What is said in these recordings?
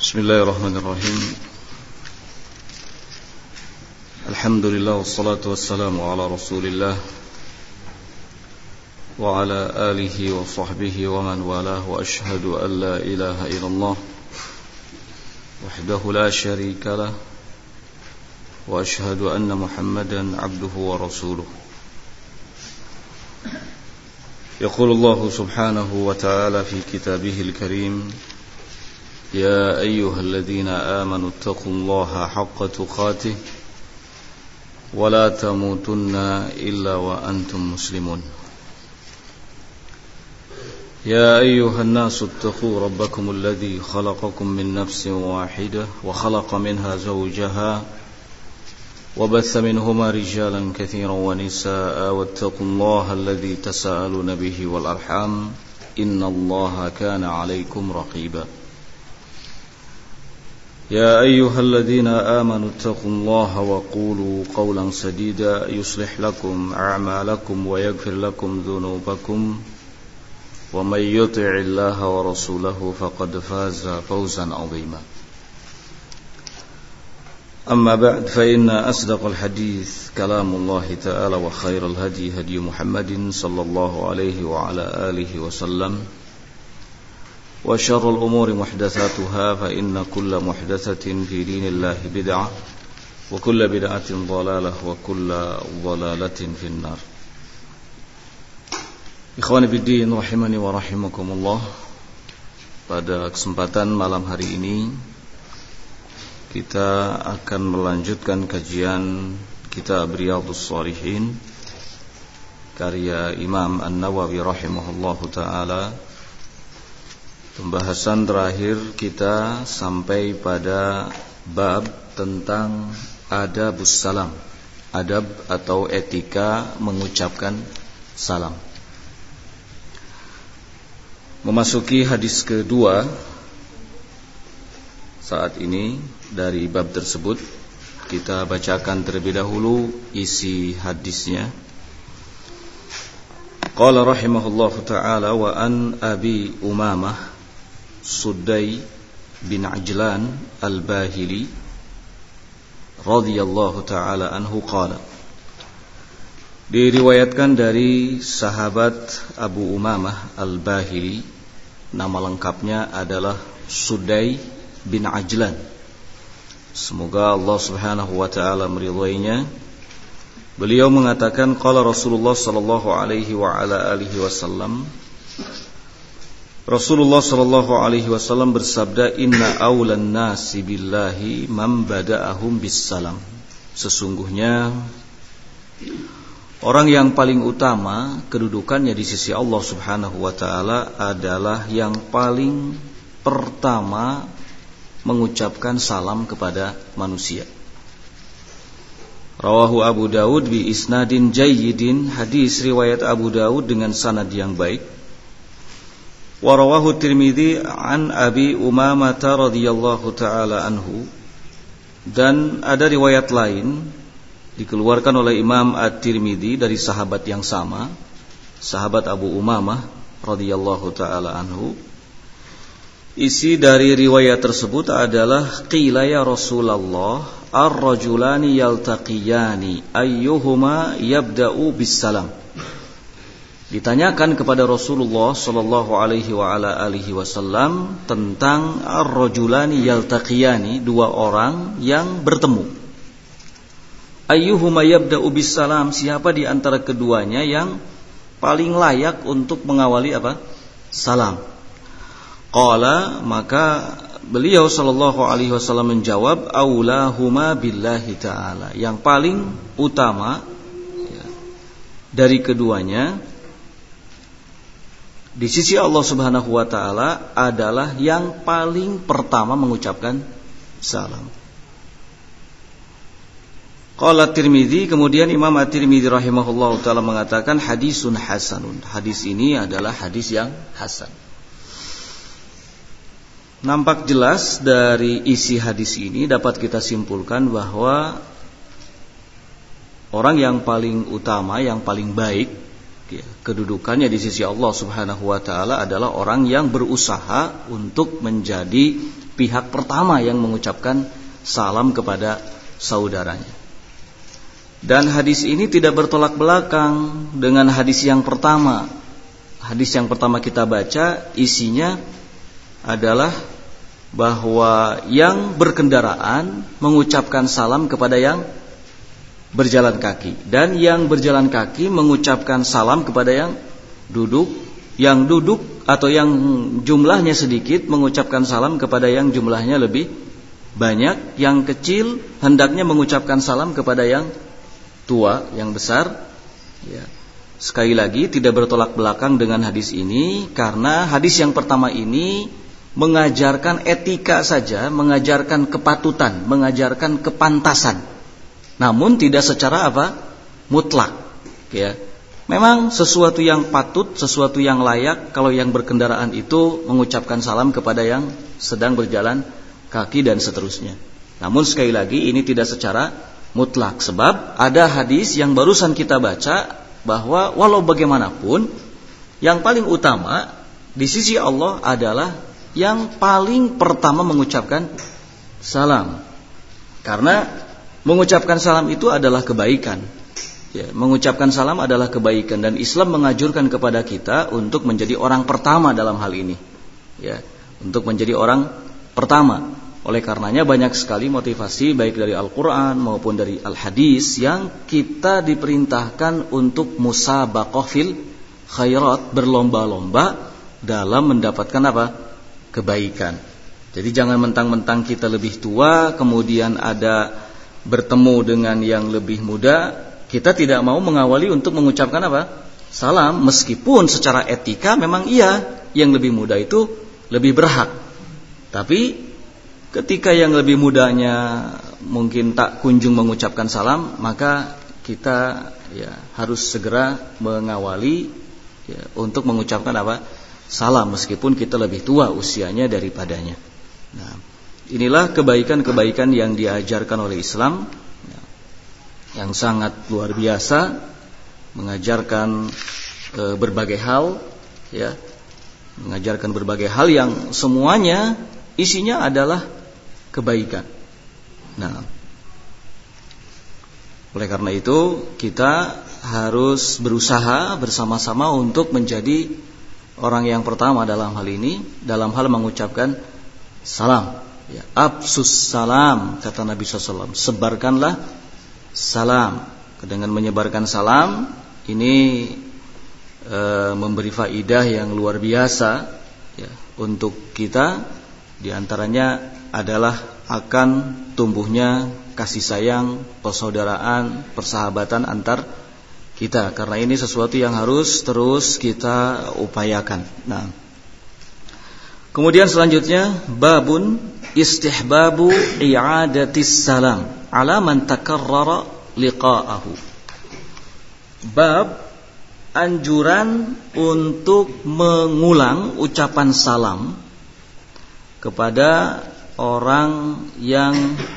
Bismillahirrahmanirrahim. Alhamdulillah wassalatu wassalamu ala Rasulillah wa ala alihi wa sahbihi wa man walah wa ashhadu an la ilaha illallah wahdahu la syarika lah wa ashhadu anna Muhammadan abduhu wa rasuluh. Yaqulu Allah subhanahu wa ta'ala fi kitabihil karim: يا أيها الذين آمنوا اتقوا الله حق تقاته ولا تموتن إلا وأنتم مسلمون. يا أيها الناس اتقوا ربكم الذي خلقكم من نفس واحدة وخلق منها زوجها وبث منهما رجالا كثيرا ونساء واتقوا الله الذي تساءلون به والأرحام إن الله كان عليكم رقيبا. يا أيها الذين آمنوا اتقوا الله وقولوا قولا سديدا يصلح لكم أعمالكم ويغفر لكم ذنوبكم ومن يطع الله ورسوله فقد فاز فوزا عظيما. أما بعد فإن أصدق الحديث كلام الله تعالى وخير الهدي هدي محمد صلى الله عليه وعلى آله وسلم وشر الأمور محدثاتها فإن كل محدثة في دين الله بدعة وكل بدعة ضلالة وكل ضلالة في النار. Ikhwani fiddin rahimani wa rahimakumullah. Pada kesempatan malam hari ini kita akan melanjutkan kajian kitab Riyadhus Shalihin karya Imam An-Nawawi rahimahullahu taala. Pembahasan terakhir kita sampai pada bab tentang adabus salam, adab atau etika mengucapkan salam. Memasuki hadis kedua saat ini dari bab tersebut, kita bacakan terlebih dahulu isi hadisnya. Qala rahimahullahu ta'ala wa an Abi Umamah Sudai bin Ajlan al-Bahili radhiyallahu ta'ala anhu qala. Diriwayatkan dari sahabat Abu Umamah al-Bahili, nama lengkapnya adalah Sudai bin Ajlan. Semoga Allah subhanahu wa ta'ala meridhoinya. Beliau mengatakan qala Rasulullah sallallahu alaihi wa ala alihi wasallam, Rasulullah sallallahu alaihi wasallam bersabda, inna awlan nasi billahi man bada'ahum bissalam. Sesungguhnya orang yang paling utama kedudukannya di sisi Allah subhanahu wa ta'ala adalah yang paling pertama mengucapkan salam kepada manusia. Rawahu Abu Dawud bi isnadin jayyidin. Hadis riwayat Abu Dawud dengan sanad yang baik. Wa rawahu Tirmidzi an Abi Umamah radhiyallahu taala anhu. Dan ada riwayat lain dikeluarkan oleh Imam At-Tirmidzi dari sahabat yang sama, sahabat Abu Umamah radhiyallahu taala anhu. Isi dari riwayat tersebut adalah qila ya Rasulullah ar-rajulani yaltaqiyani ayyuhuma yabda'u bis-salam. Ditanyakan kepada Rasulullah sallallahu alaihi wa ala alihi wasallam tentang ar-rajulani yaltaqiyani, dua orang yang bertemu. Ayyuhuma yabda'u bis-salam, siapa di antara keduanya yang paling layak untuk mengawali apa? Salam. Qala, maka beliau sallallahu alaihi wasallam menjawab, aulahuma billahi ta'ala, yang paling utama ya, dari keduanya di sisi Allah subhanahu wa ta'ala adalah yang paling pertama mengucapkan salam. Qala Tirmidzi, kemudian Imam At-Tirmidzi rahimahullahu ta'ala mengatakan hadisun hasanun. Hadis ini adalah hadis yang hasan. Nampak jelas dari isi hadis ini dapat kita simpulkan bahwa orang yang paling utama, yang paling baik kedudukannya di sisi Allah subhanahu wa ta'ala adalah orang yang berusaha untuk menjadi pihak pertama yang mengucapkan salam kepada saudaranya. Dan hadis ini tidak bertolak belakang dengan hadis yang pertama. Hadis yang pertama kita baca isinya adalah bahwa yang berkendaraan mengucapkan salam kepada yang berjalan kaki, dan yang berjalan kaki mengucapkan salam kepada yang duduk, yang duduk atau yang jumlahnya sedikit mengucapkan salam kepada yang jumlahnya lebih banyak, yang kecil hendaknya mengucapkan salam kepada yang tua, yang besar. Ya. Sekali lagi tidak bertolak belakang dengan hadis ini, karena hadis yang pertama ini mengajarkan etika saja, mengajarkan kepatutan, mengajarkan kepantasan. Namun tidak secara mutlak. Ya. Memang sesuatu yang patut, sesuatu yang layak kalau yang berkendaraan itu mengucapkan salam kepada yang sedang berjalan kaki dan seterusnya. Namun sekali lagi ini tidak secara mutlak, sebab ada hadis yang barusan kita baca bahwa walau bagaimanapun yang paling utama di sisi Allah adalah yang paling pertama mengucapkan salam. Karena mengucapkan salam itu adalah kebaikan. Ya, mengucapkan salam adalah kebaikan, dan Islam menganjurkan kepada kita untuk menjadi orang pertama dalam hal ini. Ya, untuk menjadi orang pertama. Oleh karenanya banyak sekali motivasi baik dari Al-Quran maupun dari Al-Hadis yang kita diperintahkan untuk musabaqah fil khairat, berlomba-lomba dalam mendapatkan kebaikan. Jadi jangan mentang-mentang kita lebih tua kemudian ada bertemu dengan yang lebih muda, kita tidak mau mengawali untuk mengucapkan salam, meskipun secara etika memang iya yang lebih muda itu lebih berhak. Tapi ketika yang lebih mudanya mungkin tak kunjung mengucapkan salam, maka kita harus segera mengawali untuk mengucapkan salam, meskipun kita lebih tua usianya daripadanya. Nah, inilah kebaikan-kebaikan yang diajarkan oleh Islam, yang sangat luar biasa, mengajarkan berbagai hal, mengajarkan berbagai hal yang semuanya isinya adalah kebaikan. Nah, oleh karena itu kita harus berusaha bersama-sama untuk menjadi orang yang pertama dalam hal ini, dalam hal mengucapkan salam. Ya, absus salam, kata Nabi SAW, sebarkanlah salam. Dengan menyebarkan salam ini memberi faidah yang luar biasa untuk kita. Di antaranya adalah akan tumbuhnya kasih sayang, persaudaraan, persahabatan antar kita. Karena ini sesuatu yang harus terus kita upayakan. Nah, kemudian selanjutnya babun istihbabu i'adatis salam ala man takarrara liqa'ahu. Bab anjuran untuk mengulang ucapan salam kepada orang yang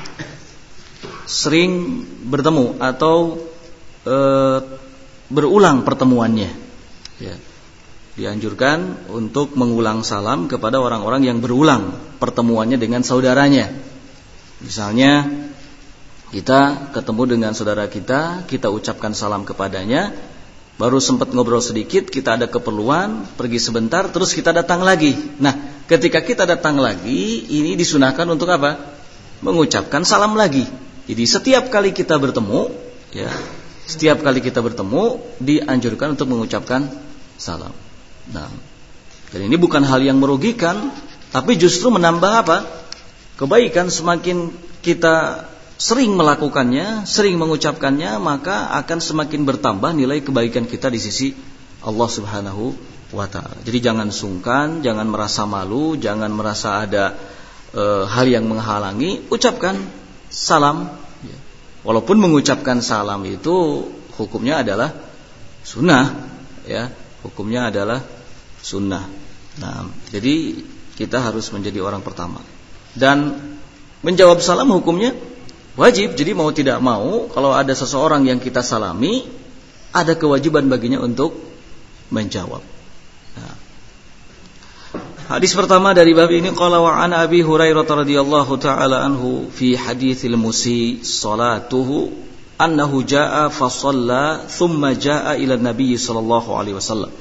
sering bertemu atau berulang pertemuannya. Ya. Dianjurkan untuk mengulang salam kepada orang-orang yang berulang pertemuannya dengan saudaranya. Misalnya kita ketemu dengan saudara kita, kita ucapkan salam kepadanya, baru sempat ngobrol sedikit, kita ada keperluan, pergi sebentar, terus kita datang lagi. Nah, ketika kita datang lagi, ini disunahkan untuk mengucapkan salam lagi. Jadi setiap kali kita bertemu, setiap kali kita bertemu dianjurkan untuk mengucapkan salam. Nah, dan ini bukan hal yang merugikan, tapi justru menambah kebaikan. Semakin kita sering melakukannya, sering mengucapkannya, maka akan semakin bertambah nilai kebaikan kita di sisi Allah Subhanahu wa ta'ala. Jadi jangan sungkan, jangan merasa malu, jangan merasa ada hal yang menghalangi, ucapkan salam. Walaupun mengucapkan salam itu hukumnya adalah sunnah, hukumnya adalah sunnah. Nah, jadi kita harus menjadi orang pertama. Dan menjawab salam hukumnya wajib. Jadi mau tidak mau, kalau ada seseorang yang kita salami, ada kewajiban baginya untuk menjawab. Nah, Hadis pertama dari bab ini, qala wa an Abi Hurairah radhiyallahu taala anhu fi haditsil musi salatuhu annahu jaa fa shalla thumma jaa ila an-nabiy sallallahu alaihi wasallam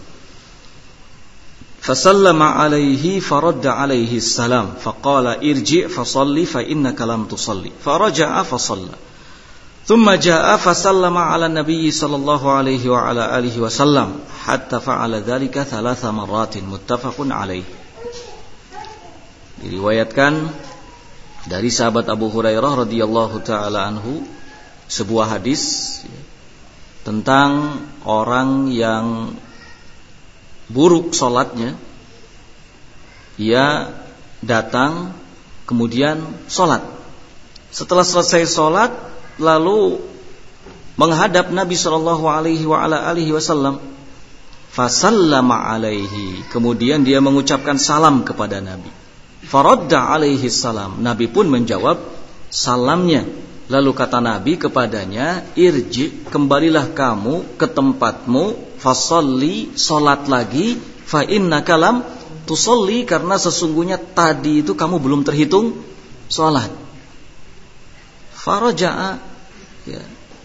fa sallama alaihi faradda alaihi salam faqala irji' fa shalli fa innaka lam tusalli faraja'a fa shalla thumma jaa fa sallama ala an-nabiy sallallahu alaihi wa ala alihi wasallam hatta fa'ala dhalika 3 marratin muttafaqun alaihi. Diriwayatkan dari sahabat Abu Hurairah radhiyallahu taala anhu sebuah hadis tentang orang yang buruk salatnya. Ia datang kemudian salat. Setelah selesai salat lalu menghadap Nabi sallallahu alaihi wa ala alihi wasallam. Fasallama alaihi, kemudian dia mengucapkan salam kepada Nabi. Faradda alaihi salam, Nabi pun menjawab salamnya. Lalu kata Nabi kepadanya, irji, kembalilah kamu ke tempatmu, fasalli, salat lagi, fa innaka lam tusalli, karena sesungguhnya tadi itu kamu belum terhitung salat. Faraja'a, ya.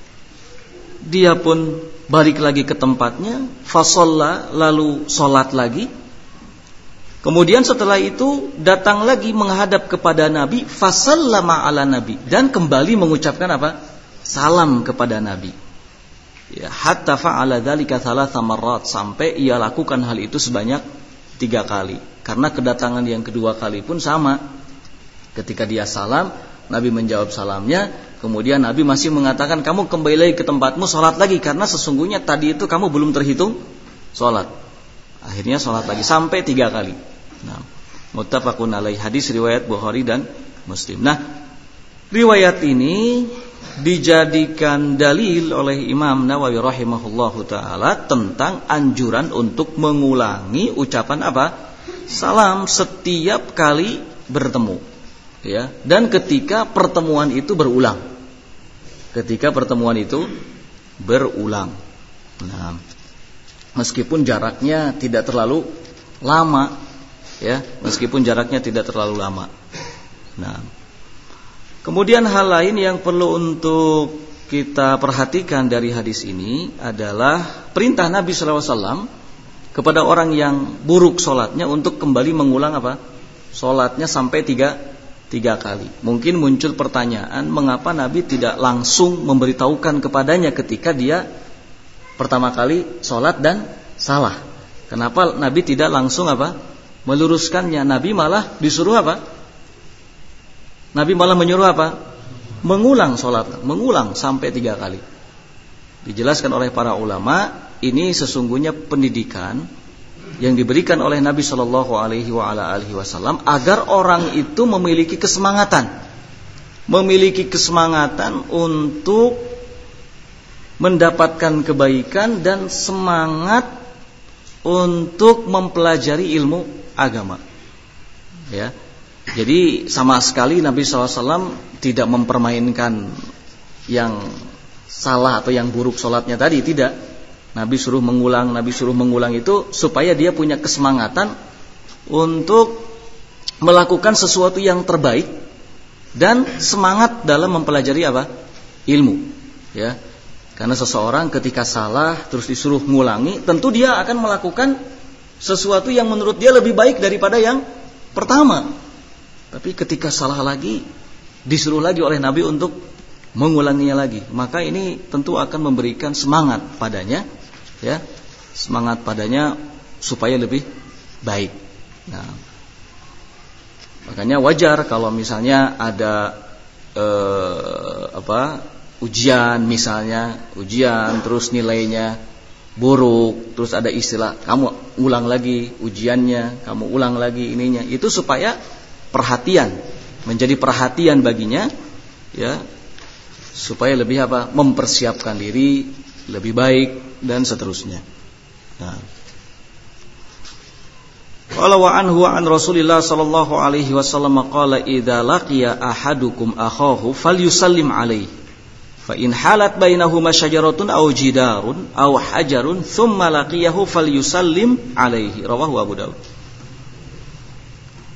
Dia pun balik lagi ke tempatnya, fasalla, lalu salat lagi. Kemudian setelah itu datang lagi menghadap kepada Nabi, fasallama ala Nabi, dan kembali mengucapkan apa? Salam kepada Nabi. Ya, hatta fa'ala dzalika 3 marrat, sampai ia lakukan hal itu sebanyak 3 kali. Karena kedatangan yang kedua kali pun sama. Ketika dia salam, Nabi menjawab salamnya, kemudian Nabi masih mengatakan kamu kembali lagi ke tempatmu, salat lagi, karena sesungguhnya tadi itu kamu belum terhitung salat. Akhirnya salat lagi sampai 3 kali. Nah, muttafaqun alaih, hadis riwayat Bukhari dan Muslim. Nah, riwayat ini dijadikan dalil oleh Imam Nawawi rahimahullahu taala tentang anjuran untuk mengulangi ucapan apa? Salam setiap kali bertemu. Ya, dan ketika pertemuan itu berulang. Ketika pertemuan itu berulang. Nah, meskipun jaraknya tidak terlalu lama, ya, meskipun jaraknya tidak terlalu lama. Nah, kemudian hal lain yang perlu untuk kita perhatikan dari hadis ini adalah perintah Nabi SAW kepada orang yang buruk sholatnya untuk kembali mengulang apa? Sholatnya sampai tiga kali. Mungkin muncul pertanyaan, mengapa Nabi tidak langsung memberitahukan kepadanya ketika dia pertama kali sholat dan salah? Kenapa Nabi tidak langsung apa? Meluruskannya? Nabi malah disuruh apa? Nabi malah menyuruh apa? Mengulang sholat, mengulang sampai 3 kali. Dijelaskan oleh para ulama, ini sesungguhnya pendidikan yang diberikan oleh Nabi Shallallahu Alaihi Wasallam agar orang itu memiliki kesemangatan untuk mendapatkan kebaikan dan semangat untuk mempelajari ilmu agama. Ya, jadi sama sekali Nabi SAW tidak mempermainkan yang salah atau yang buruk sholatnya tadi, tidak. Nabi suruh mengulang itu supaya dia punya kesemangatan untuk melakukan sesuatu yang terbaik dan semangat dalam mempelajari apa? Ilmu. Ya. Karena seseorang ketika salah terus disuruh mengulangi, tentu dia akan melakukan sesuatu yang menurut dia lebih baik daripada yang pertama. Tapi ketika salah lagi, disuruh lagi oleh Nabi untuk mengulanginya lagi, maka ini tentu akan memberikan semangat padanya, ya, semangat padanya supaya lebih baik. Nah, makanya wajar kalau misalnya ada ujian misalnya, terus nilainya buruk, terus ada istilah kamu ulang lagi ujiannya, kamu ulang lagi ininya, itu supaya menjadi perhatian baginya, ya, supaya lebih apa? Mempersiapkan diri lebih baik dan seterusnya. Nah, qala wa anhu an Rasulillah sallallahu alaihi wasallam qala idza laqiya ahadukum akhahu falyusallim alaihi fa in halat bainahuma syajaratun aw jidarun aw hajarun thumma laqiyahu falyusallim alaihi, rawahu Abu Dawud.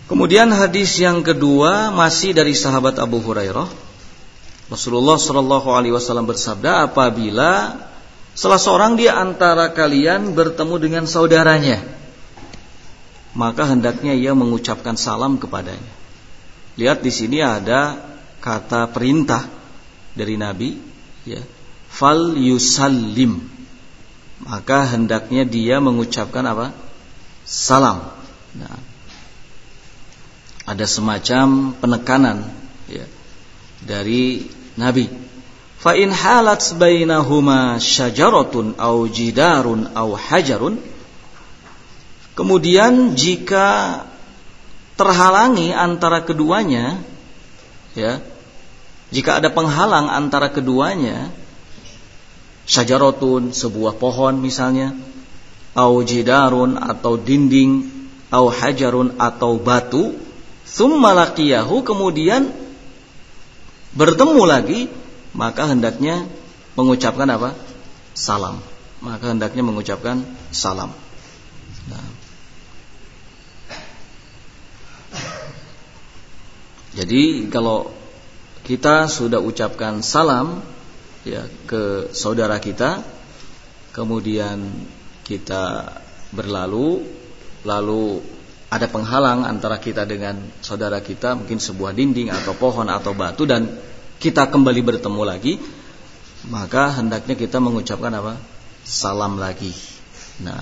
Kemudian hadis yang kedua masih dari sahabat Abu Hurairah. Rasulullah sallallahu alaihi wasallam bersabda, apabila salah seorang di antara kalian bertemu dengan saudaranya, maka hendaknya ia mengucapkan salam kepadanya. Lihat di sini ada kata perintah dari Nabi, ya. Fal yusallim. Maka hendaknya dia mengucapkan apa? Salam. Nah, ada semacam penekanan, ya, dari Nabi. Fa in halat bainahuma syajaratun au jidarun au hajarun. Kemudian jika terhalangi antara keduanya, ya, jika ada penghalang antara keduanya, syajaratun sebuah pohon misalnya, au jidarun atau dinding, au hajarun atau batu, tsumma laqiyahu, kemudian bertemu lagi, maka hendaknya mengucapkan apa? Salam. Maka hendaknya mengucapkan salam. Nah. Jadi kalau kita sudah ucapkan salam, ya, ke saudara kita, kemudian kita berlalu, lalu ada penghalang antara kita dengan saudara kita, mungkin sebuah dinding atau pohon atau batu, dan kita kembali bertemu lagi, maka hendaknya kita mengucapkan apa? Salam lagi. Nah,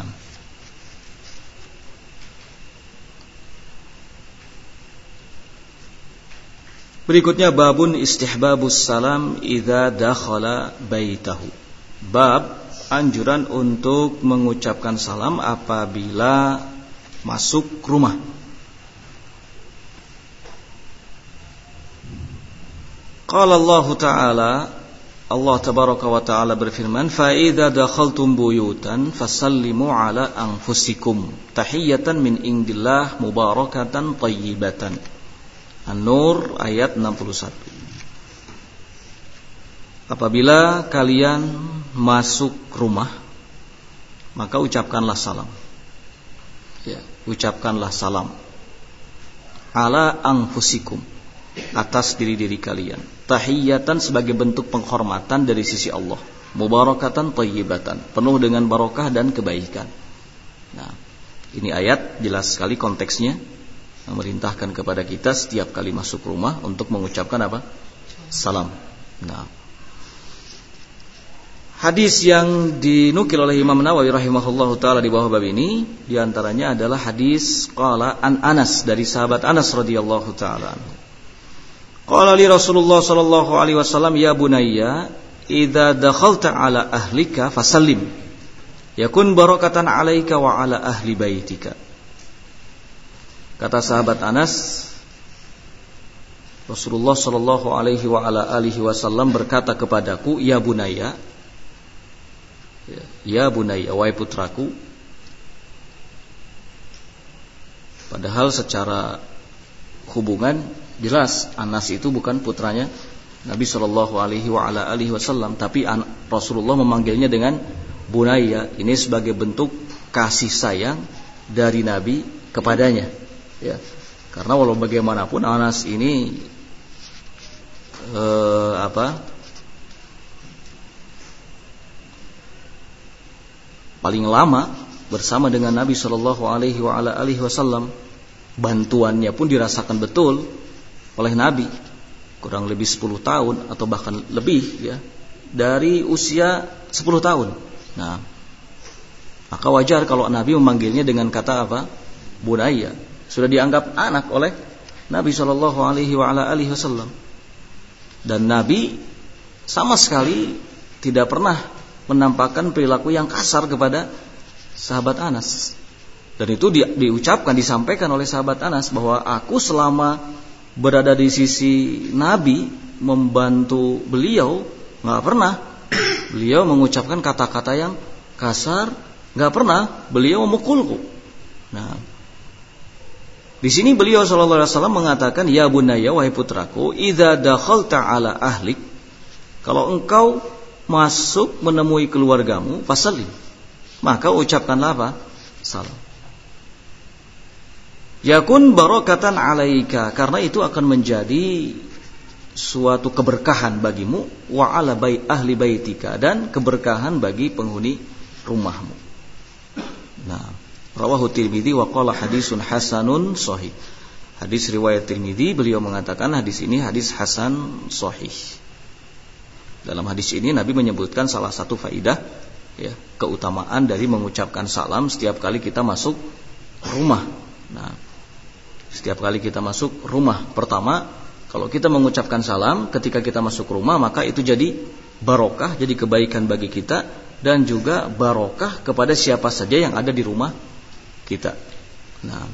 berikutnya babun istihbabus salam idza dakhala baitahu. Bab anjuran untuk mengucapkan salam apabila masuk rumah. Qala Allah Ta'ala, Allah Tabaraka wa Ta'ala berfirman, fa idza dakhaltum buyutan fasallimu ala anfusikum tahiyatan min indillah mubarakatan thayyibatan. An-Nur ayat 61. Apabila kalian masuk rumah, maka ucapkanlah salam. Ya, ucapkanlah salam ala anfusikum, atas diri-diri kalian, tahiyatan sebagai bentuk penghormatan dari sisi Allah, mubarakatan thayyibatan, penuh dengan barokah dan kebaikan. Nah, ini ayat jelas sekali konteksnya, memerintahkan kepada kita setiap kali masuk rumah untuk mengucapkan apa? Salam. Nah, hadis yang dinukil oleh Imam Nawawi rahimahullahu taala di bawah bab ini diantaranya adalah hadis qala an Anas, dari sahabat Anas radhiyallahu taala. Qala li Rasulullah sallallahu alaihi wasallam, ya bunayya idza dakhalta ala ahlika fasallim yakun barakatan alaika wa ala ahli baitika. Kata sahabat Anas, Rasulullah sallallahu alaihi wa ala alihi wasallam berkata kepadaku, ya bunayya, ya bunayya, wahai putraku. Padahal secara hubungan jelas Anas itu bukan putranya Nabi sallallahu alaihi wa ala alihi wasallam, tapi Rasulullah memanggilnya dengan bunayya. Ini sebagai bentuk kasih sayang dari Nabi kepadanya, ya. Karena walau bagaimanapun Anas ini paling lama bersama dengan Nabi sallallahu alaihi wa ala alihi wasallam. Bantuannya pun dirasakan betul oleh Nabi, kurang lebih 10 tahun atau bahkan lebih, ya, dari usia 10 tahun. Nah, maka wajar kalau Nabi memanggilnya dengan kata apa? Bunayya. Sudah dianggap anak oleh Nabi sallallahu alaihi wa ala alihi wasallam. Dan Nabi sama sekali tidak pernah menampakkan perilaku yang kasar kepada sahabat Anas. Dan itu diucapkan, disampaikan oleh sahabat Anas bahwa aku selama berada di sisi Nabi membantu beliau, nggak pernah beliau mengucapkan kata-kata yang kasar, nggak pernah beliau memukulku. Nah, di sini beliau sallallahu alaihi wasallam mengatakan, ya bunayya, wahai putraku, idza dakhalta ala ahlik, kalau engkau masuk menemui keluargamu, fasallim, maka ucapkanlah apa? Salam. Yakun barakatan alaika, karena itu akan menjadi suatu keberkahan bagimu, wa ala ahli baitika, dan keberkahan bagi penghuni rumahmu. Nah, rawahu Tirmidzi wa qala hadisun hasanun sahih. Hadis riwayat Tirmidzi, beliau mengatakan hadis ini hadis hasan sahih. Dalam hadis ini Nabi menyebutkan salah satu faidah, ya, keutamaan dari mengucapkan salam setiap kali kita masuk rumah. Nah, setiap kali kita masuk rumah, pertama, kalau kita mengucapkan salam ketika kita masuk rumah, maka itu jadi barokah, jadi kebaikan bagi kita, dan juga barokah kepada siapa saja yang ada di rumah kita. Nah,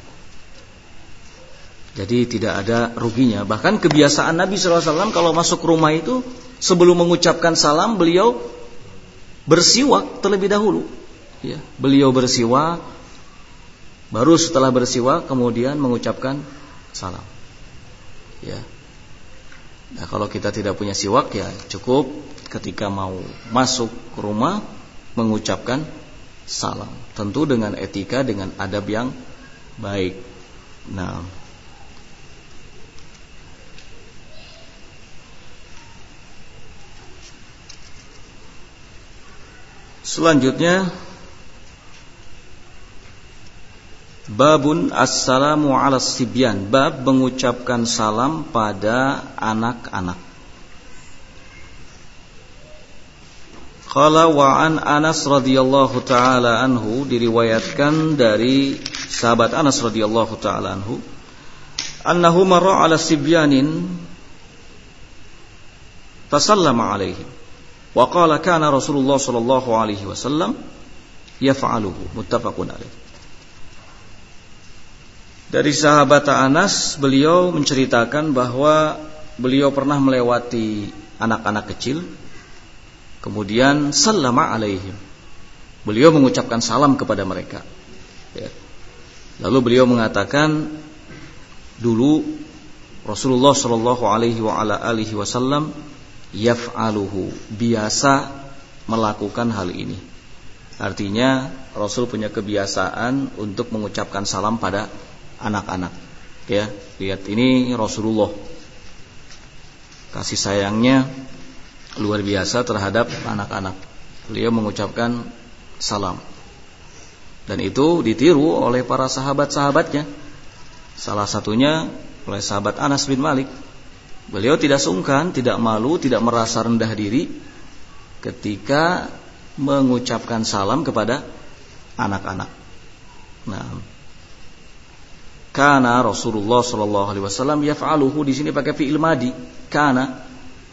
jadi tidak ada ruginya. Bahkan kebiasaan Nabi SAW kalau masuk rumah itu, sebelum mengucapkan salam, beliau bersiwak terlebih dahulu. Ya, beliau bersiwak, baru setelah bersiwak kemudian mengucapkan salam. Ya. Nah, kalau kita tidak punya siwak, ya cukup ketika mau masuk ke rumah mengucapkan salam. Tentu dengan etika, dengan adab yang baik. Nah, selanjutnya, babun assalamu ala sibyan, bab mengucapkan salam pada anak-anak. Qala wa an Anas radhiyallahu taala anhu, diriwayatkan dari sahabat Anas radhiyallahu taala anhu, annahu marra ala sibyanin fasallama alaihim wa qala kana Rasulullah sallallahu alaihi wasallam yaf'aluhu, muttafaqun alaih. Dari sahabat Anas, beliau menceritakan bahwa beliau pernah melewati anak-anak kecil, kemudian sallama alaihim, beliau mengucapkan salam kepada mereka, ya. Lalu beliau mengatakan, dulu Rasulullah sallallahu alaihi wa ala alihi wasallam yaf'aluhu, biasa melakukan hal ini. Artinya Rasul punya kebiasaan untuk mengucapkan salam pada anak-anak, ya. Lihat, ini Rasulullah, kasih sayangnya luar biasa terhadap anak-anak. Beliau mengucapkan salam, dan itu ditiru oleh para sahabat-sahabatnya. Salah satunya oleh sahabat Anas bin Malik. Beliau tidak sungkan, tidak malu, tidak merasa rendah diri ketika mengucapkan salam kepada anak-anak. Nah, kana Rasulullah sallallahu alaihi wasallam yaf'aluhu, di sini pakai fi'il madi, kana.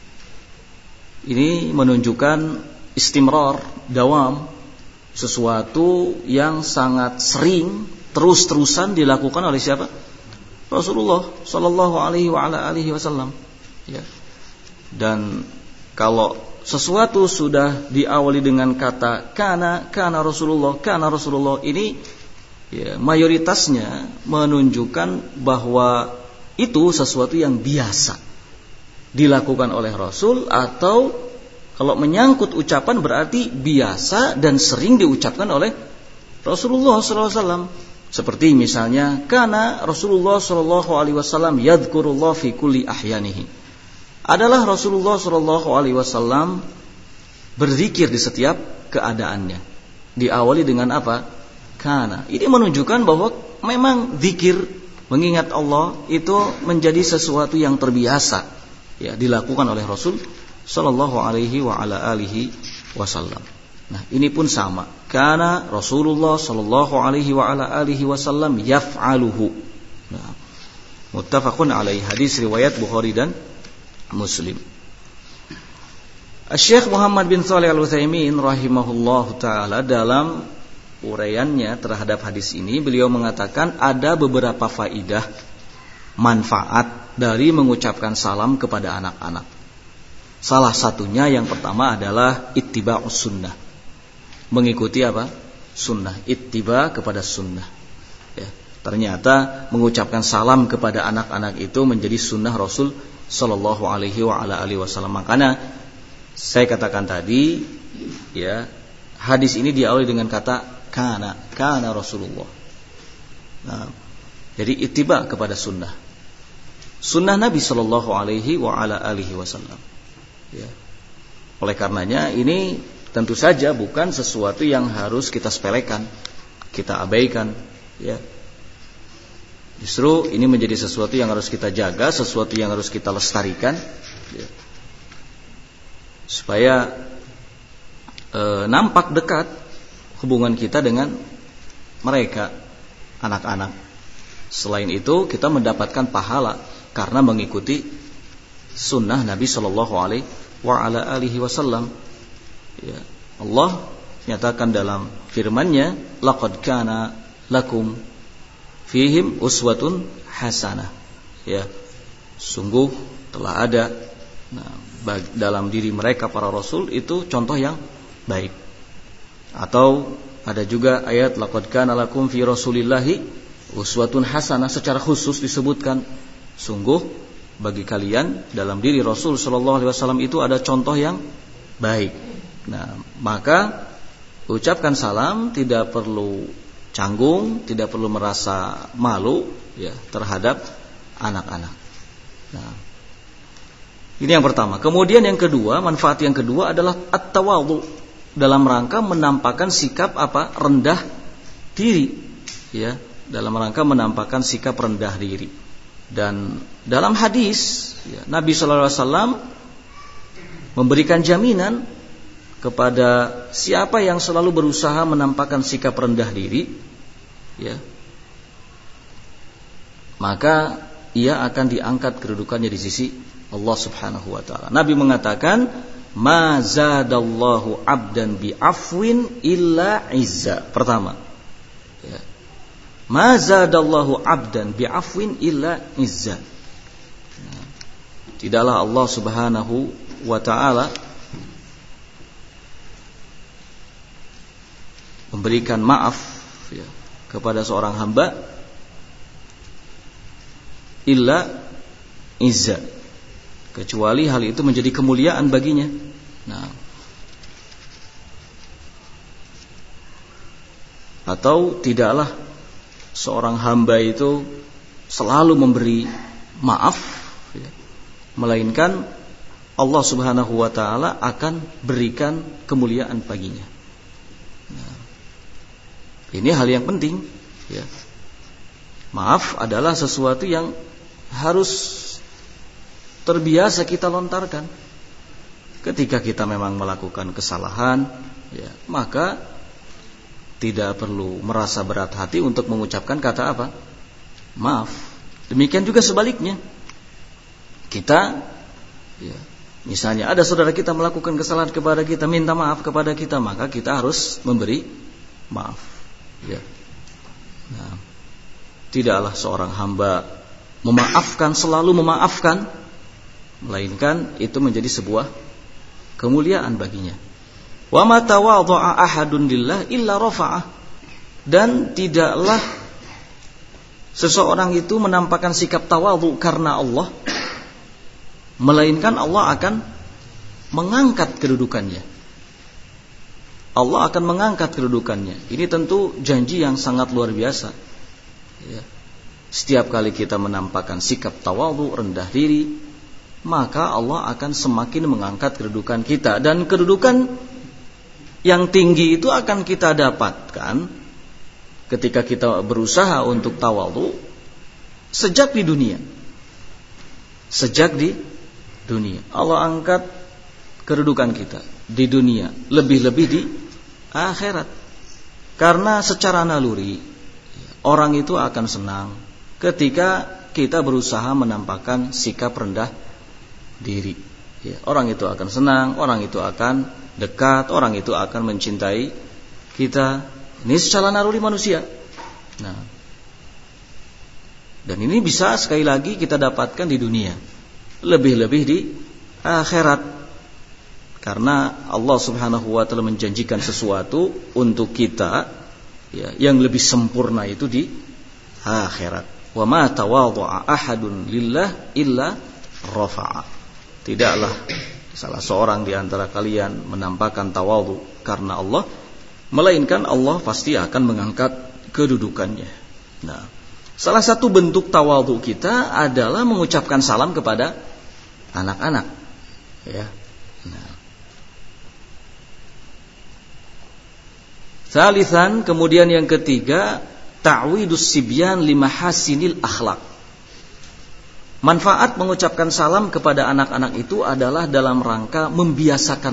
Ini menunjukkan istimrar, dawam, sesuatu yang sangat sering, terus-terusan dilakukan oleh siapa? Rasulullah sallallahu alaihi wa ala alihi wasallam, ya. Dan kalau sesuatu sudah diawali dengan kata kana Rasulullah, ini, ya, mayoritasnya menunjukkan bahwa itu sesuatu yang biasa dilakukan oleh Rasul, atau kalau menyangkut ucapan berarti biasa dan sering diucapkan oleh Rasulullah SAW. Seperti misalnya, kana Rasulullah SAW yadhkurullah fi kulli ahyanihi, adalah Rasulullah SAW berzikir di setiap keadaannya. Diawali dengan apa? Kana. Ini menunjukkan bahwa memang zikir, mengingat Allah itu menjadi sesuatu yang terbiasa, ya, dilakukan oleh Rasul sallallahu alaihi wa ala alihi wasallam. Nah, ini pun sama. Kana Rasulullah sallallahu alaihi wa ala alihi wasallam yaf'aluhu. Nah, muttafaqun alaihi, hadis riwayat Bukhari dan Muslim. Syekh Muhammad bin Shalih Al-Utsaimin rahimahullahu taala dalam uraiannya terhadap hadis ini, beliau mengatakan ada beberapa faidah, manfaat dari mengucapkan salam kepada anak-anak. Salah satunya, yang pertama adalah ittiba'us sunnah, mengikuti apa? Sunnah, ittiba kepada sunnah, ya. Ternyata mengucapkan salam kepada anak-anak itu menjadi sunnah Rasul sallallahu alaihi wa ala alihi wasallam. Makanya saya katakan tadi, ya, hadis ini diawali dengan kata kana Rasulullah. Nah, Jadi ittiba kepada sunnah Nabi Sallallahu Alaihi Wasallam. Ya. Oleh karenanya ini tentu saja bukan sesuatu yang harus kita sepelekan, kita abaikan. Ya. Justru ini menjadi sesuatu yang harus kita jaga, sesuatu yang harus kita lestarikan, ya. Supaya nampak dekat hubungan kita dengan mereka, anak-anak. Selain itu kita mendapatkan pahala karena mengikuti sunnah Nabi Sallallahu Alaihi Wasallam. Ya. Allah nyatakan dalam firman-Nya, laqad kana lakum fihim uswatun hasanah. Ya, sungguh telah ada dalam diri mereka para rasul itu contoh yang baik. Atau ada juga ayat laqad kana lakum fi rasulillahi uswatun hasanah, secara khusus disebutkan sungguh bagi kalian dalam diri Rasul sallallahu alaihi wasallam itu ada contoh yang baik. Nah, maka ucapkan salam tidak perlu canggung, tidak perlu merasa malu ya terhadap anak-anak. Nah, ini yang pertama. Kemudian yang kedua, manfaat yang kedua adalah at-tawadhu, dalam rangka menampakkan sikap rendah diri, ya, dalam rangka menampakkan sikap rendah diri. Dan dalam hadis ya, Nabi sallallahu alaihi wasallam memberikan jaminan kepada siapa yang selalu berusaha menampakkan sikap rendah diri, ya, maka ia akan diangkat kedudukannya di sisi Allah Subhanahu wa taala. Nabi mengatakan, "Ma zadallahu 'abdan bi afwin illa 'izza." Pertama, ya. Ma zadallahu 'abdan bi afwin illa 'izza. Tidaklah Allah Subhanahu wa taala memberikan maaf ya, kepada seorang hamba illa izza, kecuali hal itu menjadi kemuliaan baginya. Nah, atau tidaklah seorang hamba itu selalu memberi maaf ya, melainkan Allah Subhanahu wa taala akan berikan kemuliaan baginya. Nah, ini hal yang penting ya. Maaf adalah sesuatu yang harus terbiasa kita lontarkan. Ketika kita memang melakukan kesalahan ya, maka tidak perlu merasa berat hati untuk mengucapkan kata apa? Maaf. Demikian juga sebaliknya. Kita ya, misalnya ada saudara kita melakukan kesalahan kepada kita, minta maaf kepada kita, maka kita harus memberi maaf ya. Nah, tidaklah seorang hamba memaafkan, selalu memaafkan, melainkan itu menjadi sebuah kemuliaan baginya. Wa ma tawadha'a ahadun lillah illa rafa'ah, dan tidaklah seseorang itu menampakkan sikap tawadhu karena Allah, melainkan Allah akan mengangkat kedudukannya. Allah akan mengangkat kedudukannya. Ini tentu janji yang sangat luar biasa ya. Setiap kali kita menampakkan sikap tawadhu, rendah diri, maka Allah akan semakin mengangkat kedudukan kita. Dan kedudukan yang tinggi itu akan kita dapatkan ketika kita berusaha untuk tawadhu sejak di dunia. Sejak di dunia Allah angkat kedudukan kita di dunia, lebih-lebih di akhirat. Karena secara naluri orang itu akan senang ketika kita berusaha menampakkan sikap rendah diri ya. Orang itu akan senang, orang itu akan dekat, orang itu akan mencintai kita. Ini secara naluri manusia. Nah, dan ini bisa sekali lagi kita dapatkan di dunia, lebih-lebih di akhirat. Karena Allah Subhanahu wa taala menjanjikan sesuatu untuk kita ya, yang lebih sempurna itu di akhirat. Wa ma tawadha'a ahadun lillah illa rafa'a. Tidaklah salah seorang di antara kalian menampakkan tawadhu karena Allah, melainkan Allah pasti akan mengangkat kedudukannya. Nah, Salah satu bentuk tawadhu kita adalah mengucapkan salam kepada anak-anak. Ya. Nah. Salisan, kemudian yang ketiga, ta'widus sibyan limahasinil akhlak. Manfaat mengucapkan salam kepada anak-anak itu adalah dalam rangka membiasakan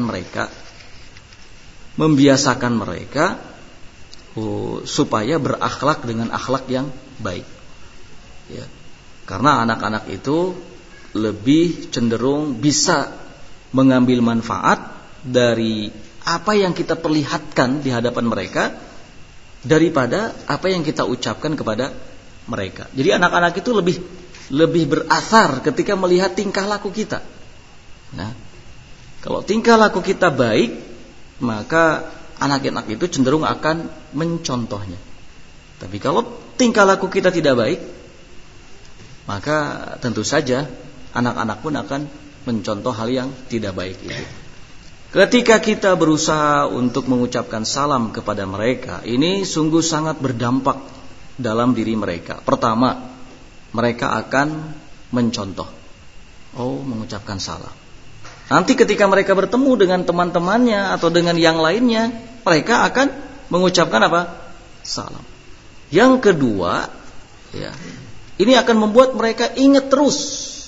mereka supaya berakhlak dengan akhlak yang baik. Ya. Karena anak-anak itu lebih cenderung bisa mengambil manfaat dari apa yang kita perlihatkan di hadapan mereka daripada apa yang kita ucapkan kepada mereka. Jadi anak-anak itu lebih berasar ketika melihat tingkah laku kita. Nah, kalau tingkah laku kita baik, maka anak-anak itu cenderung akan mencontohnya. Tapi kalau tingkah laku kita tidak baik, maka tentu saja anak-anak pun akan mencontoh hal yang tidak baik itu. Ketika kita berusaha untuk mengucapkan salam kepada mereka, ini sungguh sangat berdampak dalam diri mereka. Pertama, mereka akan mencontoh. Oh, mengucapkan salam. Nanti ketika mereka bertemu dengan teman-temannya atau dengan yang lainnya, mereka akan mengucapkan apa? Salam. Yang kedua, ya, ini akan membuat mereka ingat terus.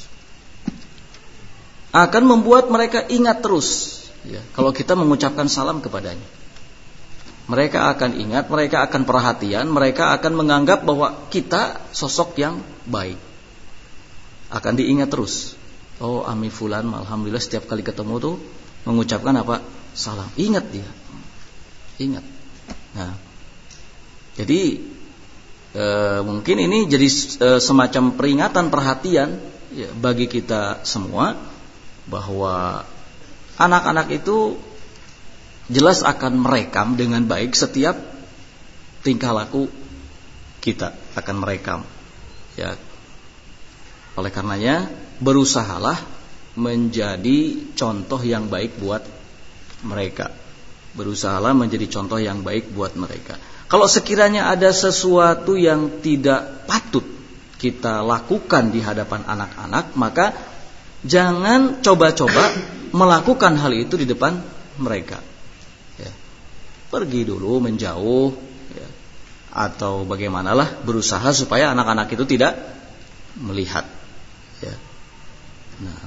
Akan membuat mereka ingat terus. Ya, kalau kita mengucapkan salam kepadanya, mereka akan ingat, mereka akan perhatian, mereka akan menganggap bahwa kita sosok yang baik. Akan diingat terus. Oh, Ami Fulan, alhamdulillah setiap kali ketemu tuh mengucapkan apa? Salam. Ingat dia. Ingat. Nah, jadi mungkin ini jadi semacam peringatan, perhatian ya, bagi kita semua bahwa anak-anak itu jelas akan merekam dengan baik setiap tingkah laku kita, akan merekam. Ya. Oleh karenanya berusahalah menjadi contoh yang baik buat mereka. Berusahalah menjadi contoh yang baik buat mereka. Kalau sekiranya ada sesuatu yang tidak patut kita lakukan di hadapan anak-anak, maka jangan coba-coba melakukan hal itu di depan mereka. Ya. Pergi dulu menjauh, ya. Atau bagaimanalah berusaha supaya anak-anak itu tidak melihat. Ya. Nah,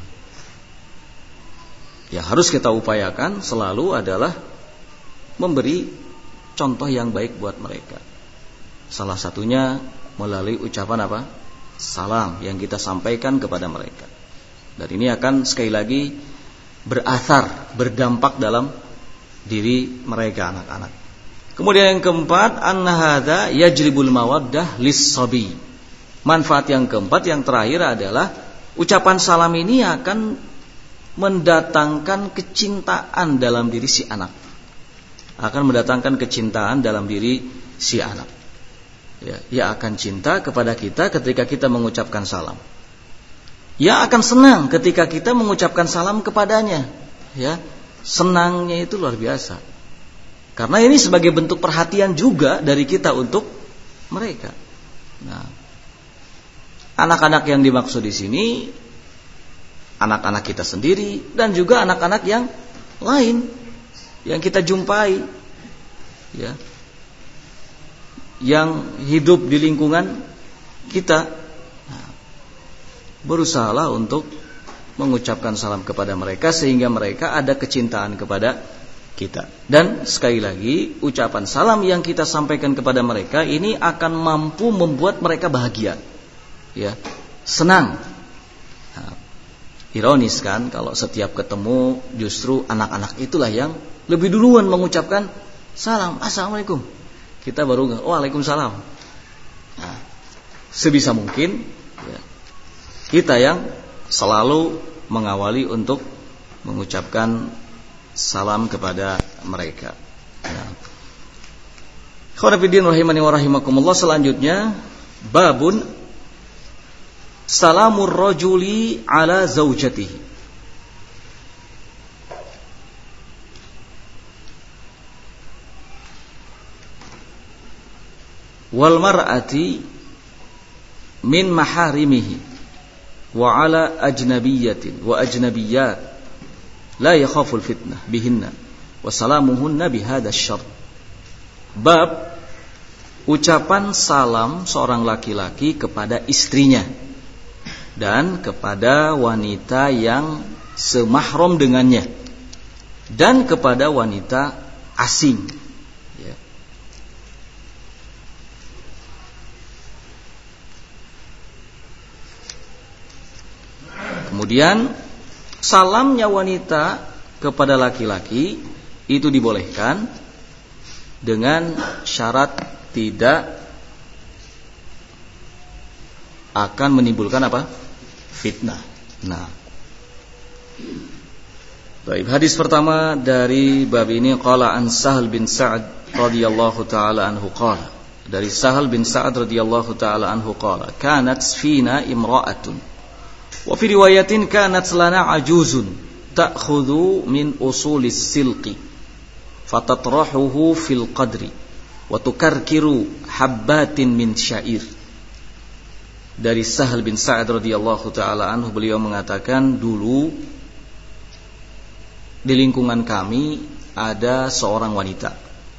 yang harus kita upayakan selalu adalah memberi contoh yang baik buat mereka. Salah satunya melalui ucapan apa? Salam yang kita sampaikan kepada mereka. Dan ini akan sekali lagi berathar, berdampak dalam diri mereka anak-anak. Kemudian yang keempat, anna hadza yajlibul mawaddah lis-sabi. Manfaat yang keempat, yang terakhir adalah ucapan salam ini akan mendatangkan kecintaan dalam diri si anak. Akan mendatangkan kecintaan dalam diri si anak. Ya, ia akan cinta kepada kita ketika kita mengucapkan salam. Ia akan senang ketika kita mengucapkan salam kepadanya. Ya, senangnya itu luar biasa. Karena ini sebagai bentuk perhatian juga dari kita untuk mereka. Nah, anak-anak yang dimaksud di sini anak-anak kita sendiri dan juga anak-anak yang lain yang kita jumpai, ya, yang hidup di lingkungan kita. Nah, berusahalah untuk mengucapkan salam kepada mereka sehingga mereka ada kecintaan kepada kita. Dan sekali lagi, ucapan salam yang kita sampaikan kepada mereka ini akan mampu membuat mereka bahagia, ya, senang. Nah, ironis kan kalau setiap ketemu justru anak-anak itulah yang lebih duluan mengucapkan salam, assalamualaikum. Kita baru waalaikumsalam. Nah, sebisa mungkin ya, kita yang selalu mengawali untuk mengucapkan salam kepada mereka. Khawatirin rahimani wa rahimakumullah. Selanjutnya babun salamur rajuli ala zaujatihi. Wal mar'ati min maharimihi wa ala ajnabiyatin wa ajnabiyat la yakhaful fitnah bihinna wa salamuhunna bihadha syarr. Bab ucapan salam seorang laki-laki kepada istrinya dan kepada wanita yang semahram dengannya dan kepada wanita asing. Ya. Kemudian salamnya wanita kepada laki-laki itu dibolehkan dengan syarat tidak akan menimbulkan apa? Fitnah. Nah, baik, hadis pertama dari bab ini qala an Sahal bin Sa'ad radhiyallahu taala anhu qala. Dari Sahal bin Sa'ad radhiyallahu taala anhu qala, kanat fina imra'atun wa fi riwayatin kanat lana ajuzun ta'khudhu min usulis silqi fatatrahuhu fil qadri wa tukarkiru habbatin min syair. Dari Sahal bin Sa'ad radhiyallahu taala anhu, beliau mengatakan, dulu di lingkungan kami ada seorang wanita.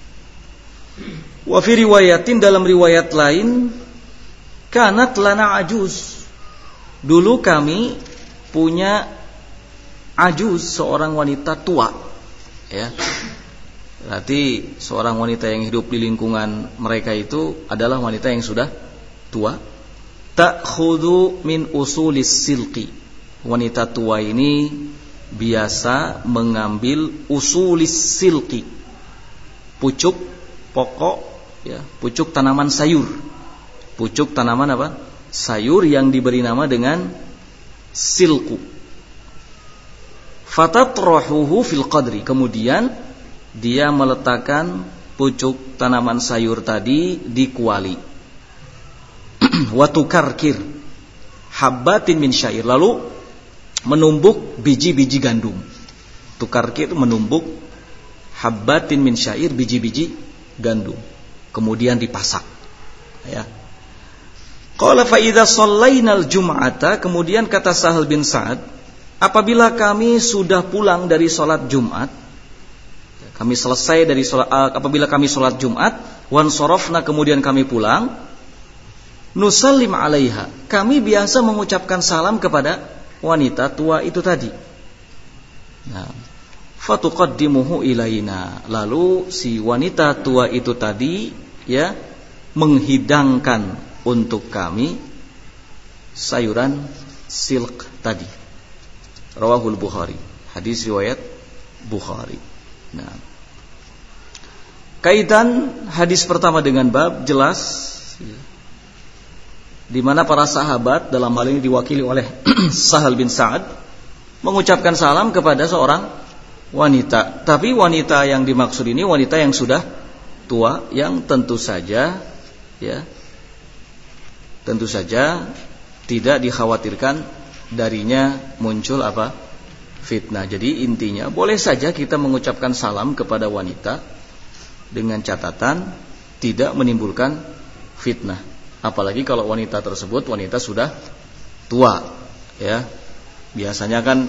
Wa fi riwayatin, dalam riwayat lain, kanat lana ajuz. Dulu kami punya ajuz, seorang wanita tua. Ya. Berarti seorang wanita yang hidup di lingkungan mereka itu adalah wanita yang sudah tua. Ta'khudhu min usulis silqi. Wanita tua ini biasa mengambil usulis silqi, pucuk pokok, ya, pucuk tanaman sayur. Pucuk tanaman apa? Sayur yang diberi nama dengan silku. Fatatrahuhu fil qadri. Kemudian dia meletakkan pucuk tanaman sayur tadi di kuali. Wa tukarkir habbatin min syair. Lalu menumbuk biji-biji gandum. Tukarkir, menumbuk habbatin min syair, biji-biji gandum. Kemudian dipasak. Ya. Qala fa idza shallainal jum'ata, kemudian kata Sahal bin Sa'ad, apabila kami sudah pulang dari salat Jumat, kami selesai dari salat, apabila kami salat Jumat, wan sarafna, kemudian kami pulang, nusallim 'alaiha, kami biasa mengucapkan salam kepada wanita tua itu tadi. Nah, fatuqaddimuhu ilaina, lalu si wanita tua itu tadi, ya, menghidangkan untuk kami sayuran silk tadi. Rawahul Bukhari, hadis riwayat Bukhari. Nah, kaitan hadis pertama dengan bab jelas, di mana para sahabat, dalam hal ini diwakili oleh Sahal bin Sa'ad, mengucapkan salam kepada seorang wanita. Tapi wanita yang dimaksud ini wanita yang sudah tua, yang tentu saja, ya, tentu saja tidak dikhawatirkan darinya muncul apa? Fitnah. Jadi intinya boleh saja kita mengucapkan salam kepada wanita dengan catatan tidak menimbulkan fitnah. Apalagi kalau wanita tersebut wanita sudah tua, ya. Biasanya kan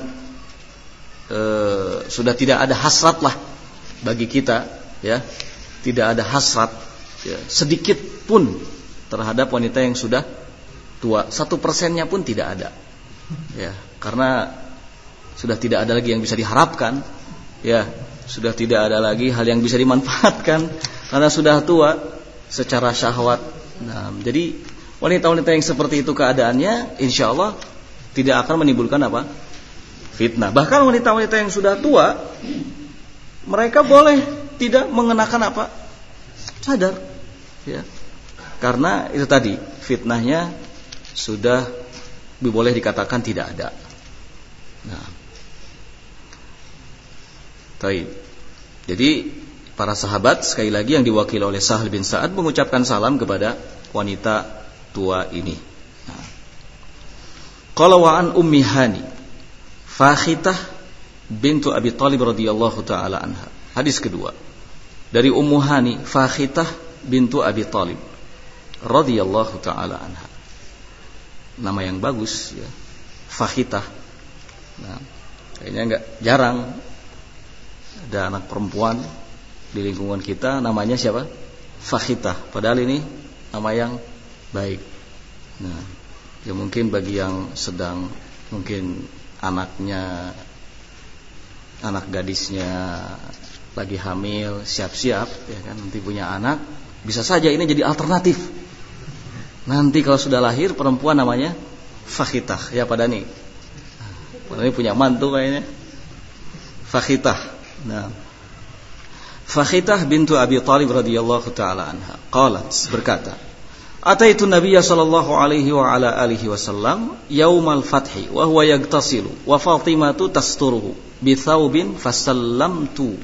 sudah tidak ada hasrat lah bagi kita, ya. Tidak ada hasrat, ya, sedikit pun terhadap wanita yang sudah tua. 1% pun tidak ada, ya. Karena sudah tidak ada lagi yang bisa diharapkan, ya. Sudah tidak ada lagi hal yang bisa dimanfaatkan karena sudah tua secara syahwat. Nah, jadi wanita-wanita yang seperti itu keadaannya, insya Allah tidak akan menimbulkan apa? Fitnah. Bahkan wanita-wanita yang sudah tua, mereka boleh tidak mengenakan apa? Cadar, ya. Karena itu tadi, fitnahnya sudah boleh dikatakan tidak ada. Nah, baik. Jadi para sahabat sekali lagi yang diwakili oleh Sahal bin Sa'ad mengucapkan salam kepada wanita tua ini. Nah. Qala wa an ummi Hani Fakhitah bintu Abi Thalib radhiyallahu taala anha. Hadis kedua dari Ummu Hani Fakhitah bintu Abi Thalib radhiyallahu taala anha. nama yang bagus ya. Fakhitah. Nah, kayaknya jarang ada anak perempuan di lingkungan kita namanya siapa? Fakhitah. Padahal ini nama yang baik. Nah, ya mungkin bagi yang sedang mungkin anak gadisnya lagi hamil, siap-siap ya kan, nanti punya anak, bisa saja ini jadi alternatif. Nanti kalau sudah lahir perempuan namanya Fakhitah ya pada nih. Pada ini punya mantu kayaknya. Fakhitah. Nah, Fakhitah bintu Abi Thalib radhiyallahu taala anha qalat, berkata, Ataitu Nabiyya sallallahu alaihi wa ala alihi wasallam yaumal fathi wa huwa yagtasilu wa Fatimatu tasturuhu bi thawbin fasallamtu.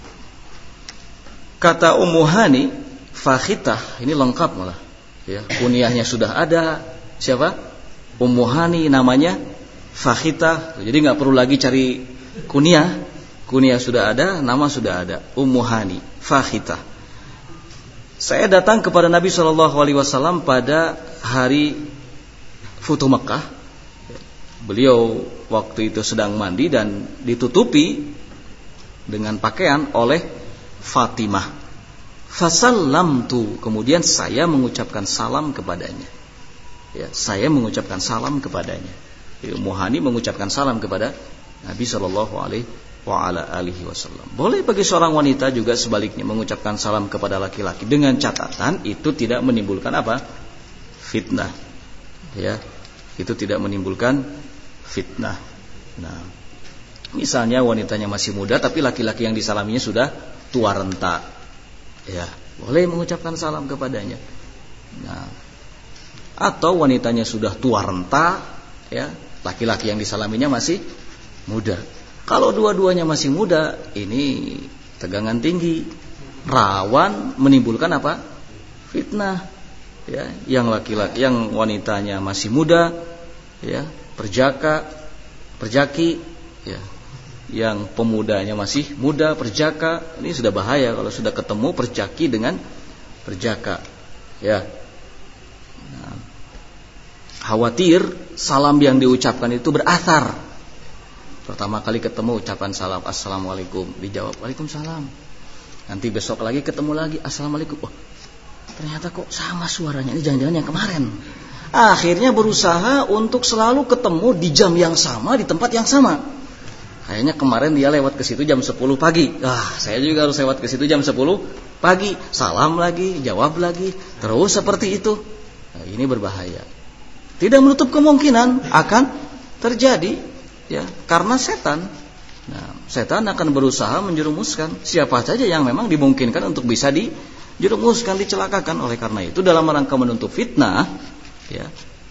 Kata Ummu Hani, Fakhitah ini lengkap malah ya, kunyahnya sudah ada. Siapa? Ummu Hani namanya Fakhitah. Jadi enggak perlu lagi cari kunyah. Kunyah sudah ada, nama sudah ada. Ummu Hani, Fakhitah. Saya datang kepada Nabi SAW pada hari Futuh Mekah. Beliau waktu itu sedang mandi dan ditutupi dengan pakaian oleh Fatimah. Fasallamtu, kemudian saya mengucapkan salam kepadanya. Ya, saya mengucapkan salam kepadanya. Ummu Hani mengucapkan salam kepada Nabi SAW. Boleh bagi seorang wanita juga sebaliknya mengucapkan salam kepada laki-laki, dengan catatan itu tidak menimbulkan apa? Fitnah. Ya, itu tidak menimbulkan fitnah. Nah, misalnya wanitanya masih muda tapi laki-laki yang disalaminya sudah tua renta. Ya, boleh mengucapkan salam kepadanya. Nah, atau wanitanya sudah tua renta, ya, laki-laki yang disalaminya masih muda. Kalau dua-duanya masih muda, ini tegangan tinggi, rawan menimbulkan apa? Fitnah. Ya, yang laki-laki, yang wanitanya masih muda, ya, perjaki, ya, yang pemudanya masih muda, perjaka, ini sudah bahaya kalau sudah ketemu perjaki dengan perjaka. Ya, nah, khawatir salam yang diucapkan itu berathar. Pertama kali ketemu ucapan salam, Assalamualaikum, dijawab Waalaikumsalam. Nanti besok lagi ketemu lagi, Assalamualaikum. Wah, ternyata kok sama suaranya, ini jangan-jangan yang kemarin. Akhirnya berusaha untuk selalu ketemu di jam yang sama, di tempat yang sama. Kayaknya kemarin dia lewat ke situ jam 10 pagi. Saya juga harus lewat ke situ jam 10 pagi. Salam lagi, jawab lagi, terus seperti itu. Nah, ini berbahaya. Tidak menutup kemungkinan akan terjadi. Ya, karena setan. Nah, setan akan berusaha menjerumuskan siapa saja yang memang dimungkinkan untuk bisa dijerumuskan, dicelakakan. Oleh karena itu dalam rangka menutup fitnah, ya,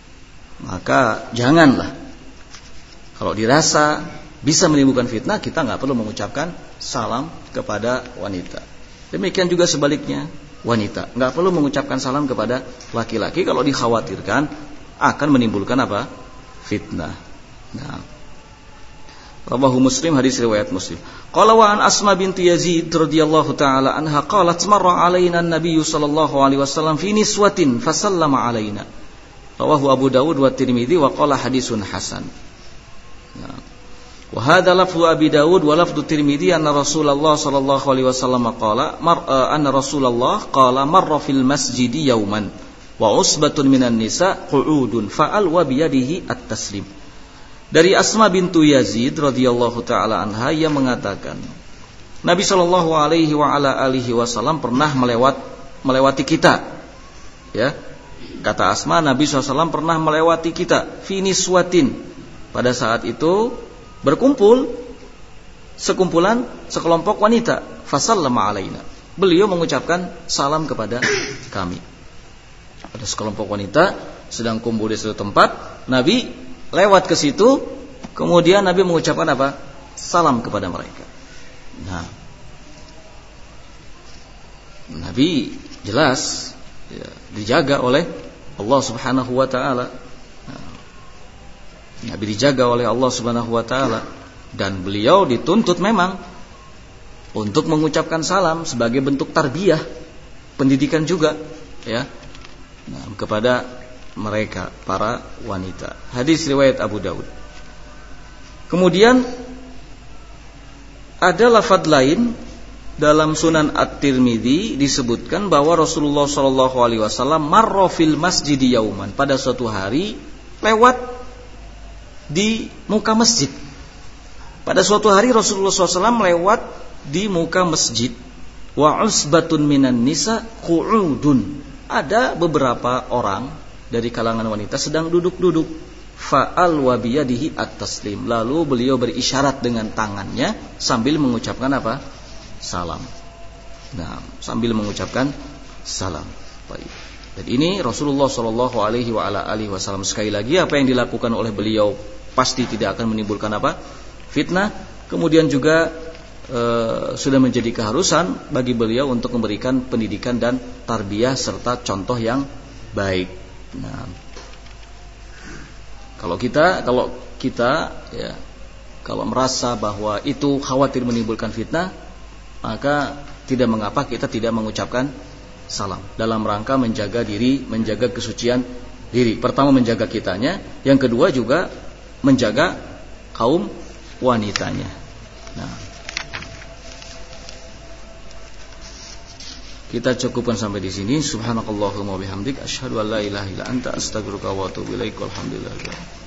maka janganlah. Kalau dirasa bisa menimbulkan fitnah, kita nggak perlu mengucapkan salam kepada wanita. Demikian juga sebaliknya, wanita nggak perlu mengucapkan salam kepada laki-laki kalau dikhawatirkan akan menimbulkan apa? Fitnah. Nah, rawahu Muslim, hadis riwayat Muslim. Qala wa an Asma binti Yazid radhiyallahu taala anha qalat marra alaina an-nabiy sallallahu alaihi wasallam fi niswatin fasallama alaina. Rawahu Abu Dawud wa Tirmidzi wa qala hadisun hasan. Wa hadha lafdhu Abi Dawud wa lafdhu Tirmidzi anna Rasulullah sallallahu alaihi wasallam qala anna Rasulullah qala marra fil masjidi yawman wa usbatun minan nisa qu'udun fa'al wa biyadihi at-taslim. Dari Asma bintu Yazid radhiyallahu taala anha, ia mengatakan Nabi sallallahu alaihi wa ala alihi wasallam pernah melewati kita. Ya. Kata Asma, Nabi SAW pernah melewati kita fi niswatin. Pada saat itu berkumpul sekelompok wanita, fasallama alaina. Beliau mengucapkan salam kepada kami. Ada sekelompok wanita sedang kumpul di suatu tempat, Nabi lewat ke situ, kemudian Nabi mengucapkan apa? Salam kepada mereka. Nah, Nabi jelas ya, dijaga oleh Allah Subhanahu wa taala. Nah, Nabi dijaga oleh Allah Subhanahu wa taala dan beliau dituntut memang untuk mengucapkan salam sebagai bentuk tarbiyah, pendidikan juga ya. Nah, kepada mereka para wanita. Hadis riwayat Abu Daud. Kemudian ada lafadz lain dalam Sunan At-Tirmidzi disebutkan bahwa Rasulullah sallallahu alaihi wasallam marra fil masjid yauman, pada suatu hari lewat di muka masjid. Pada suatu hari Rasulullah SAW lewat di muka masjid. Wa usbatun minan nisa qu'udun. Ada beberapa orang dari kalangan wanita sedang duduk-duduk. Fa'al wa biyadihi at-taslim. Lalu beliau berisyarat dengan tangannya sambil mengucapkan apa? Salam. Nah, sambil mengucapkan salam. Baik. Dan ini Rasulullah sallallahu alaihi wasallam, sekali lagi apa yang dilakukan oleh beliau pasti tidak akan menimbulkan apa? Fitnah. Kemudian juga sudah menjadi keharusan bagi beliau untuk memberikan pendidikan dan tarbiyah serta contoh yang baik. Nah, kalau kita ya, kalau merasa bahwa itu khawatir menimbulkan fitnah, maka tidak mengapa kita tidak mengucapkan salam dalam rangka menjaga diri, menjaga kesucian diri. Pertama menjaga kitanya, yang kedua juga menjaga kaum wanitanya. Nah, kita cukupkan sampai di sini. Subhanakallahumma wa bihamdik, asyhadu an la ilaha illa anta, astaghfiruka wa atubu ilaik. Walhamdulillah.